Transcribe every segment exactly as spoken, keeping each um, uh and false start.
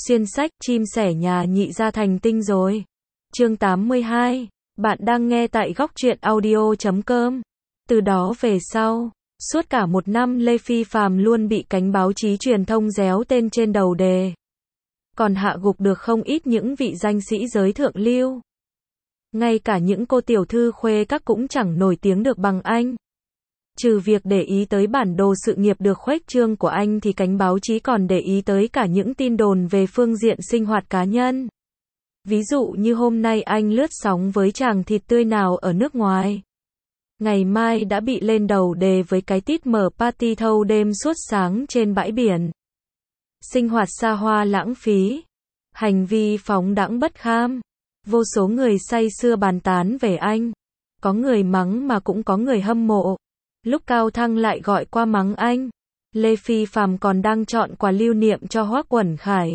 Xuyên sách, chim sẻ nhà nhị gia thành tinh rồi. Chương tám mươi hai. Bạn đang nghe tại góc truyện audio chấm com. Từ đó về sau, suốt cả một năm Lê Phi Phạm luôn bị cánh báo chí truyền thông réo tên trên đầu đề. Còn hạ gục được không ít những vị danh sĩ giới thượng lưu. Ngay cả những cô tiểu thư khuê các cũng chẳng nổi tiếng được bằng anh. Trừ việc để ý tới bản đồ sự nghiệp được khuếch trương của anh thì cánh báo chí còn để ý tới cả những tin đồn về phương diện sinh hoạt cá nhân. Ví dụ như hôm nay anh lướt sóng với chàng thịt tươi nào ở nước ngoài. Ngày mai đã bị lên đầu đề với cái tít mở party thâu đêm suốt sáng trên bãi biển. Sinh hoạt xa hoa lãng phí. Hành vi phóng đãng bất kham. Vô số người say sưa bàn tán về anh. Có người mắng mà cũng có người hâm mộ. Lúc Cao Thăng lại gọi qua mắng anh, Lê Phi Phạm còn đang chọn quà lưu niệm cho Hoắc Uẩn Khải.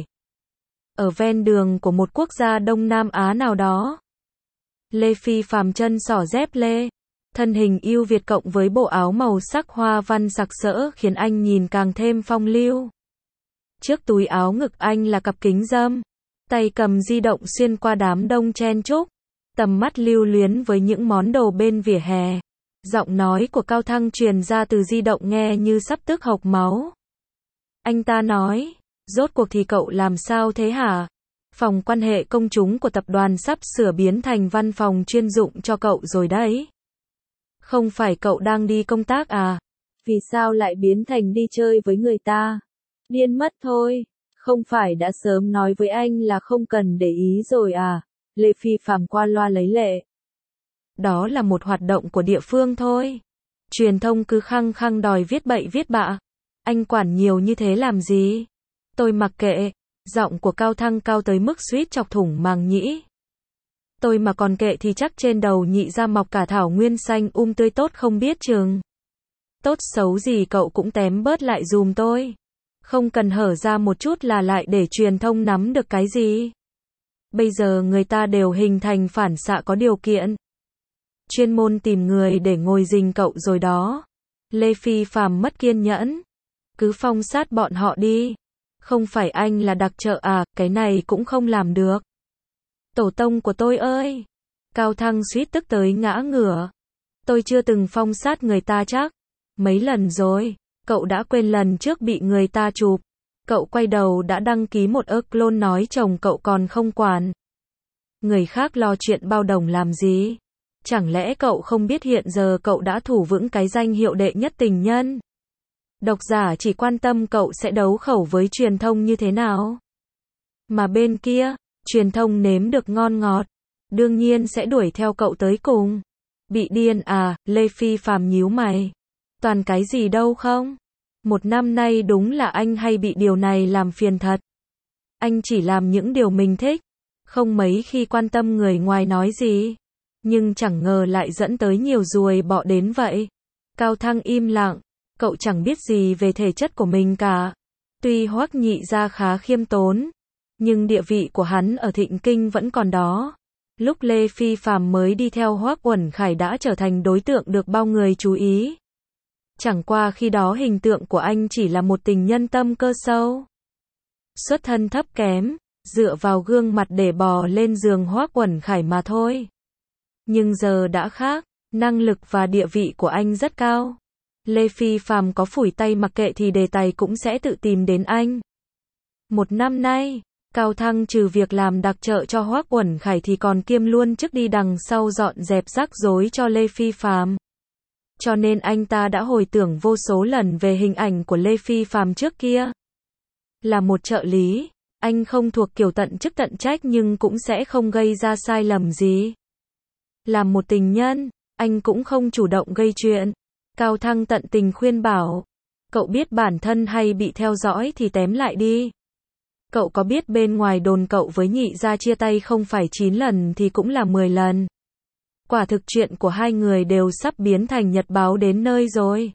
Ở ven đường của một quốc gia Đông Nam Á nào đó. Lê Phi Phạm chân xỏ dép lê, thân hình yêu Việt cộng với bộ áo màu sắc hoa văn sặc sỡ khiến anh nhìn càng thêm phong lưu. Trước túi áo ngực anh là cặp kính râm, tay cầm di động xuyên qua đám đông chen chúc, tầm mắt lưu luyến với những món đồ bên vỉa hè. Giọng nói của Cao Thăng truyền ra từ di động nghe như sắp tức hộc máu. Anh ta nói, rốt cuộc thì cậu làm sao thế hả? Phòng quan hệ công chúng của tập đoàn sắp sửa biến thành văn phòng chuyên dụng cho cậu rồi đấy. Không phải cậu đang đi công tác à? Vì sao lại biến thành đi chơi với người ta? Điên mất thôi. Không phải đã sớm nói với anh là không cần để ý rồi à? Lê Phi Phạm qua loa lấy lệ. Đó là một hoạt động của địa phương thôi. Truyền thông cứ khăng khăng đòi viết bậy viết bạ. Anh quản nhiều như thế làm gì? Tôi mặc kệ. Giọng của Cao Thăng cao tới mức suýt chọc thủng màng nhĩ. Tôi mà còn kệ thì chắc trên đầu nhị ra mọc cả thảo nguyên xanh um tươi tốt không biết chừng. Tốt xấu gì cậu cũng tém bớt lại dùm tôi. Không cần hở ra một chút là lại để truyền thông nắm được cái gì. Bây giờ người ta đều hình thành phản xạ có điều kiện. Chuyên môn tìm người để ngồi rình cậu rồi đó. Lê Phi Phạm mất kiên nhẫn. Cứ phong sát bọn họ đi. Không phải anh là đặc trợ à, cái này cũng không làm được. Tổ tông của tôi ơi. Cao Thăng suýt tức tới ngã ngửa. Tôi chưa từng phong sát người ta chắc. Mấy lần rồi. Cậu đã quên lần trước bị người ta chụp. Cậu quay đầu đã đăng ký một ơ clone nói chồng cậu còn không quản. Người khác lo chuyện bao đồng làm gì? Chẳng lẽ cậu không biết hiện giờ cậu đã thủ vững cái danh hiệu đệ nhất tình nhân? Độc giả chỉ quan tâm cậu sẽ đấu khẩu với truyền thông như thế nào. Mà bên kia, truyền thông nếm được ngon ngọt. Đương nhiên sẽ đuổi theo cậu tới cùng. Bị điên à, Lê Phi Phạm nhíu mày. Toàn cái gì đâu không? Một năm nay đúng là anh hay bị điều này làm phiền thật. Anh chỉ làm những điều mình thích. Không mấy khi quan tâm người ngoài nói gì. Nhưng chẳng ngờ lại dẫn tới nhiều ruồi bọ đến vậy. Cao Thăng im lặng. Cậu chẳng biết gì về thể chất của mình cả. Tuy Hoắc nhị gia khá khiêm tốn, nhưng địa vị của hắn ở Thịnh Kinh vẫn còn đó. Lúc Lê Phi Phạm mới đi theo Hoắc Uẩn Khải đã trở thành đối tượng được bao người chú ý. Chẳng qua khi đó hình tượng của anh chỉ là một tình nhân tâm cơ sâu. Xuất thân thấp kém, dựa vào gương mặt để bò lên giường Hoắc Uẩn Khải mà thôi. Nhưng giờ đã khác, năng lực và địa vị của anh rất cao. Lê Phi Phạm có phủi tay mặc kệ thì đề tài cũng sẽ tự tìm đến anh. Một năm nay, Cao Thăng trừ việc làm đặc trợ cho Hoắc Uẩn Khải thì còn kiêm luôn chức đi đằng sau dọn dẹp rắc rối cho Lê Phi Phạm. Cho nên anh ta đã hồi tưởng vô số lần về hình ảnh của Lê Phi Phạm trước kia. Là một trợ lý, anh không thuộc kiểu tận chức tận trách nhưng cũng sẽ không gây ra sai lầm gì. Làm một tình nhân, anh cũng không chủ động gây chuyện. Cao Thăng tận tình khuyên bảo. Cậu biết bản thân hay bị theo dõi thì tém lại đi. Cậu có biết bên ngoài đồn cậu với nhị gia chia tay không phải chín lần thì cũng là mười lần. Quả thực chuyện của hai người đều sắp biến thành nhật báo đến nơi rồi.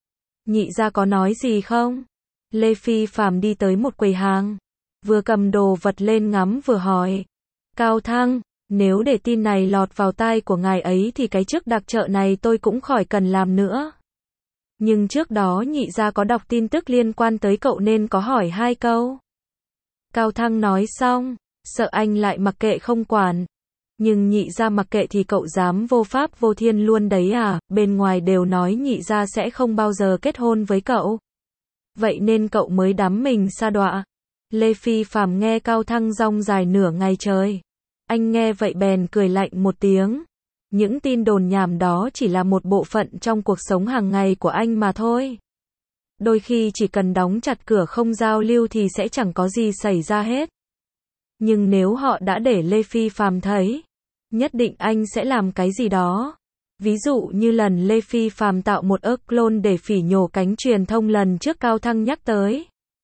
Nhị gia có nói gì không? Lê Phi Phạm đi tới một quầy hàng. Vừa cầm đồ vật lên ngắm vừa hỏi. Cao Thăng, nếu để tin này lọt vào tai của ngài ấy thì cái chức đặc trợ này tôi cũng khỏi cần làm nữa. Nhưng trước đó nhị gia có đọc tin tức liên quan tới cậu nên có hỏi hai câu. Cao Thăng nói xong, sợ anh lại mặc kệ không quản. Nhưng nhị gia mặc kệ thì cậu dám vô pháp vô thiên luôn đấy à, bên ngoài đều nói nhị gia sẽ không bao giờ kết hôn với cậu. Vậy nên cậu mới đắm mình sa đọa. Lê Phi Phạm nghe Cao Thăng rong dài nửa ngày trời. Anh nghe vậy bèn cười lạnh một tiếng. Những tin đồn nhảm đó chỉ là một bộ phận trong cuộc sống hàng ngày của anh mà thôi. Đôi khi chỉ cần đóng chặt cửa không giao lưu thì sẽ chẳng có gì xảy ra hết. Nhưng nếu họ đã để Lê Phi Phạm thấy, nhất định anh sẽ làm cái gì đó. Ví dụ như lần Lê Phi Phạm tạo một ớt clone để phỉ nhổ cánh truyền thông lần trước Cao Thăng nhắc tới.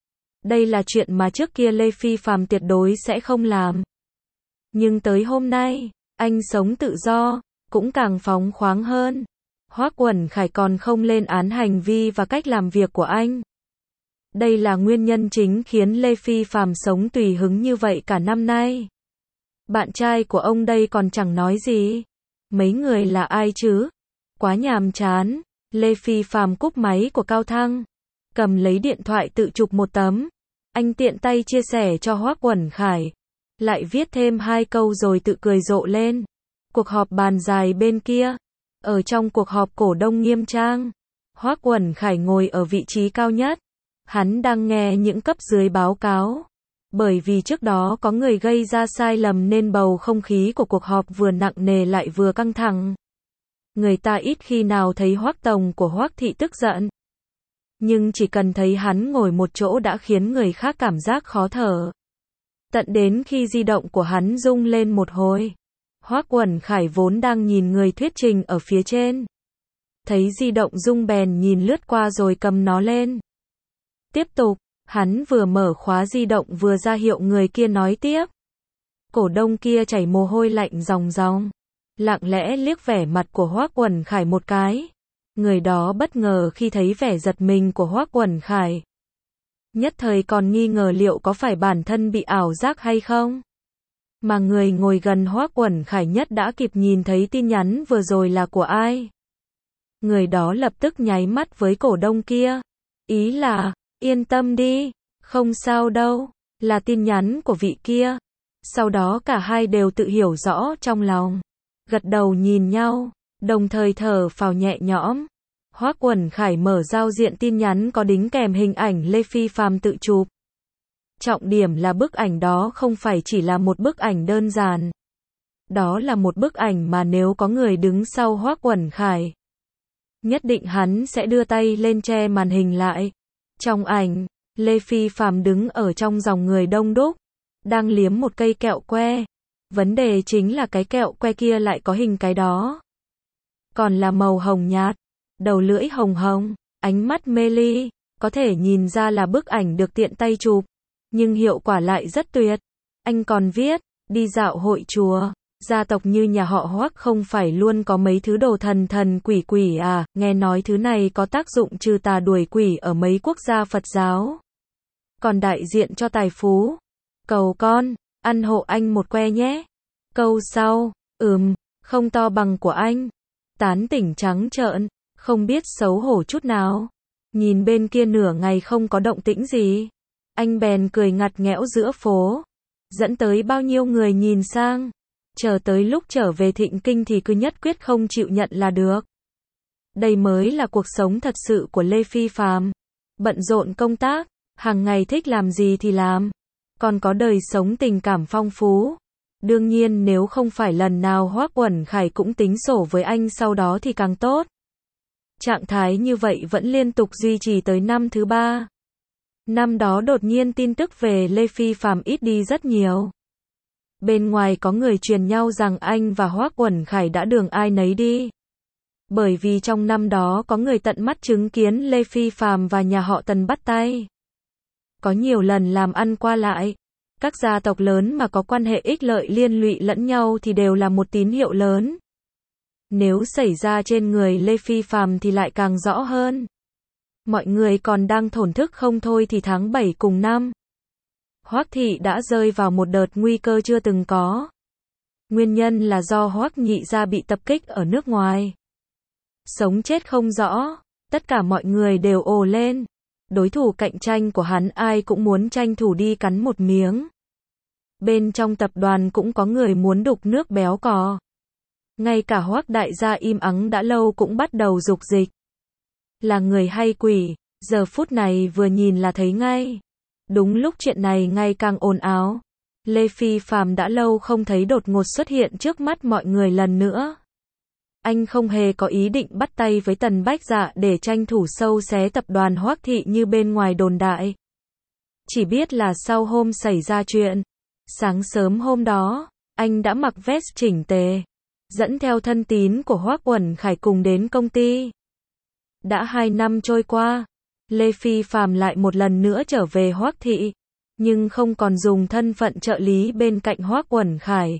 Đây là chuyện mà trước kia Lê Phi Phạm tuyệt đối sẽ không làm. Nhưng tới hôm nay, anh sống tự do, cũng càng phóng khoáng hơn. Hoắc Uẩn Khải còn không lên án hành vi và cách làm việc của anh. Đây là nguyên nhân chính khiến Lê Phi Phạm sống tùy hứng như vậy cả năm nay. Bạn trai của ông đây còn chẳng nói gì. Mấy người là ai chứ? Quá nhàm chán. Lê Phi Phạm cúp máy của Cao Thăng, cầm lấy điện thoại tự chụp một tấm. Anh tiện tay chia sẻ cho Hoắc Uẩn Khải. Lại viết thêm hai câu rồi tự cười rộ lên. Cuộc họp bàn dài bên kia. Ở trong cuộc họp cổ đông nghiêm trang, Hoắc Uẩn Khải ngồi ở vị trí cao nhất. Hắn đang nghe những cấp dưới báo cáo. Bởi vì trước đó có người gây ra sai lầm nên bầu không khí của cuộc họp vừa nặng nề lại vừa căng thẳng. Người ta ít khi nào thấy Hoắc tổng của Hoắc thị tức giận. Nhưng chỉ cần thấy hắn ngồi một chỗ đã khiến người khác cảm giác khó thở. Tận đến khi di động của hắn rung lên một hồi. Hoắc Uẩn Khải vốn đang nhìn người thuyết trình ở phía trên. Thấy di động rung bèn nhìn lướt qua rồi cầm nó lên. Tiếp tục, hắn vừa mở khóa di động vừa ra hiệu người kia nói tiếp. Cổ đông kia chảy mồ hôi lạnh ròng ròng. Lặng lẽ liếc vẻ mặt của Hoắc Uẩn Khải một cái. Người đó bất ngờ khi thấy vẻ giật mình của Hoắc Uẩn Khải. Nhất thời còn nghi ngờ liệu có phải bản thân bị ảo giác hay không. Mà người ngồi gần Hoắc Uẩn Khải nhất đã kịp nhìn thấy tin nhắn vừa rồi là của ai. Người đó lập tức nháy mắt với cổ đông kia. Ý là, yên tâm đi, không sao đâu, là tin nhắn của vị kia. Sau đó cả hai đều tự hiểu rõ trong lòng. Gật đầu nhìn nhau, đồng thời thở phào nhẹ nhõm. Hoắc Uẩn Khải mở giao diện tin nhắn có đính kèm hình ảnh Lê Phi Phạm tự chụp. Trọng điểm là bức ảnh đó không phải chỉ là một bức ảnh đơn giản. Đó là một bức ảnh mà nếu có người đứng sau Hoắc Uẩn Khải, nhất định hắn sẽ đưa tay lên che màn hình lại. Trong ảnh, Lê Phi Phạm đứng ở trong dòng người đông đúc, đang liếm một cây kẹo que. Vấn đề chính là cái kẹo que kia lại có hình cái đó. Còn là màu hồng nhạt, đầu lưỡi hồng hồng, ánh mắt mê ly, có thể nhìn ra là bức ảnh được tiện tay chụp. Nhưng hiệu quả lại rất tuyệt. Anh còn viết, đi dạo hội chùa, gia tộc như nhà họ Hoắc không phải luôn có mấy thứ đồ thần thần quỷ quỷ à, nghe nói thứ này có tác dụng trừ tà đuổi quỷ ở mấy quốc gia Phật giáo. Còn đại diện cho tài phú. Cầu con, ăn hộ anh một que nhé. Câu sau, ừm, không to bằng của anh. Tán tỉnh trắng trợn, không biết xấu hổ chút nào. Nhìn bên kia nửa ngày không có động tĩnh gì. Anh bèn cười ngặt nghẽo giữa phố, dẫn tới bao nhiêu người nhìn sang. Chờ tới lúc trở về Thịnh Kinh thì cứ nhất quyết không chịu nhận là được. Đây mới là cuộc sống thật sự của Lê Phi Phạm. Bận rộn công tác, hàng ngày thích làm gì thì làm. Còn có đời sống tình cảm phong phú. Đương nhiên nếu không phải lần nào Hoắc Uẩn Khải cũng tính sổ với anh sau đó thì càng tốt. Trạng thái như vậy vẫn liên tục duy trì tới năm thứ ba. Năm đó đột nhiên tin tức về Lê Phi Phạm ít đi rất nhiều. Bên ngoài có người truyền nhau rằng anh và Hoắc Uẩn Khải đã đường ai nấy đi. Bởi vì trong năm đó có người tận mắt chứng kiến Lê Phi Phạm và nhà họ Tần bắt tay. Có nhiều lần làm ăn qua lại. Các gia tộc lớn mà có quan hệ ích lợi liên lụy lẫn nhau thì đều là một tín hiệu lớn. Nếu xảy ra trên người Lê Phi Phạm thì lại càng rõ hơn. Mọi người còn đang thổn thức không thôi thì tháng bảy cùng năm, Hoắc thị đã rơi vào một đợt nguy cơ chưa từng có. Nguyên nhân là do Hoắc nhị gia bị tập kích ở nước ngoài. Sống chết không rõ, tất cả mọi người đều ồ lên. Đối thủ cạnh tranh của hắn ai cũng muốn tranh thủ đi cắn một miếng. Bên trong tập đoàn cũng có người muốn đục nước béo cò. Ngay cả Hoắc đại gia im ắng đã lâu cũng bắt đầu dục dịch. Là người hay quỷ, giờ phút này vừa nhìn là thấy ngay. Đúng lúc chuyện này ngày càng ồn ào, Lê Phi Phàm đã lâu không thấy đột ngột xuất hiện trước mắt mọi người lần nữa. Anh không hề có ý định bắt tay với Tần Bách Dạ để tranh thủ sâu xé tập đoàn Hoắc thị như bên ngoài đồn đại. Chỉ biết là sau hôm xảy ra chuyện, sáng sớm hôm đó, anh đã mặc vest chỉnh tề, dẫn theo thân tín của Hoắc Uẩn Khải cùng đến công ty. Đã hai năm trôi qua, Lê Phi Phàm lại một lần nữa trở về Hoắc thị, nhưng không còn dùng thân phận trợ lý bên cạnh Hoắc Uẩn Khải.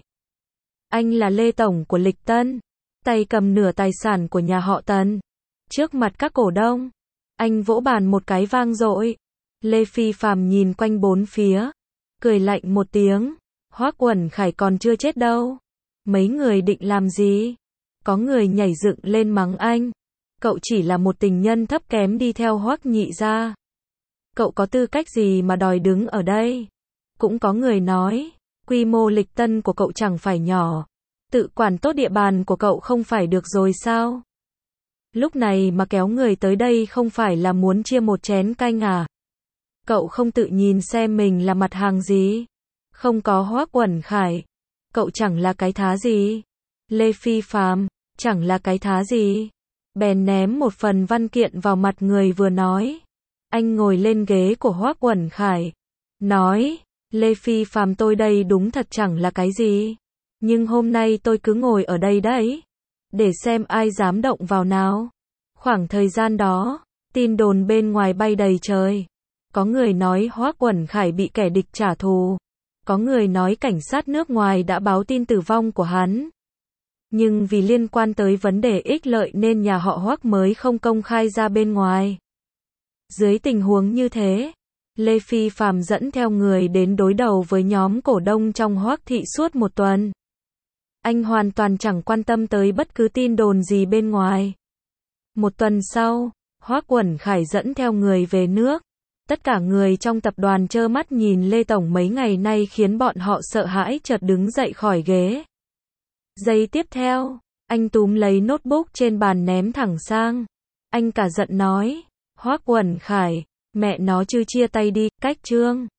Anh là Lê Tổng của Lịch Tân, tay cầm nửa tài sản của nhà họ Tần. Trước mặt các cổ đông, anh vỗ bàn một cái vang dội. Lê Phi Phàm nhìn quanh bốn phía, cười lạnh một tiếng, Hoắc Uẩn Khải còn chưa chết đâu. Mấy người định làm gì? Có người nhảy dựng lên mắng anh. Cậu chỉ là một tình nhân thấp kém đi theo Hoắc nhị gia. Cậu có tư cách gì mà đòi đứng ở đây? Cũng có người nói, quy mô Lịch Tân của cậu chẳng phải nhỏ. Tự quản tốt địa bàn của cậu không phải được rồi sao? Lúc này mà kéo người tới đây không phải là muốn chia một chén canh à? Cậu không tự nhìn xem mình là mặt hàng gì? Không có Hoắc Uẩn Khải, cậu chẳng là cái thá gì? Lê Phi Phàm, chẳng là cái thá gì? Bèn ném một phần văn kiện vào mặt người vừa nói. Anh ngồi lên ghế của Hoắc Uẩn Khải, nói, Lê Phi Phàm tôi đây đúng thật chẳng là cái gì. Nhưng hôm nay tôi cứ ngồi ở đây đấy, để xem ai dám động vào nào. Khoảng thời gian đó, tin đồn bên ngoài bay đầy trời. Có người nói Hoắc Uẩn Khải bị kẻ địch trả thù. Có người nói cảnh sát nước ngoài đã báo tin tử vong của hắn. Nhưng vì liên quan tới vấn đề ích lợi nên nhà họ Hoắc mới không công khai ra bên ngoài. Dưới tình huống như thế, Lê Phi Phàm dẫn theo người đến đối đầu với nhóm cổ đông trong Hoắc thị suốt một tuần. Anh hoàn toàn chẳng quan tâm tới bất cứ tin đồn gì bên ngoài. Một tuần sau, Hoắc Uẩn Khải dẫn theo người về nước. Tất cả người trong tập đoàn trơ mắt nhìn Lê Tổng mấy ngày nay khiến bọn họ sợ hãi chợt đứng dậy khỏi ghế. Giây tiếp theo, anh túm lấy notebook trên bàn ném thẳng sang. Anh cả giận nói, Hoắc Uẩn Khải, mẹ nó chứ chia tay đi, cách chương.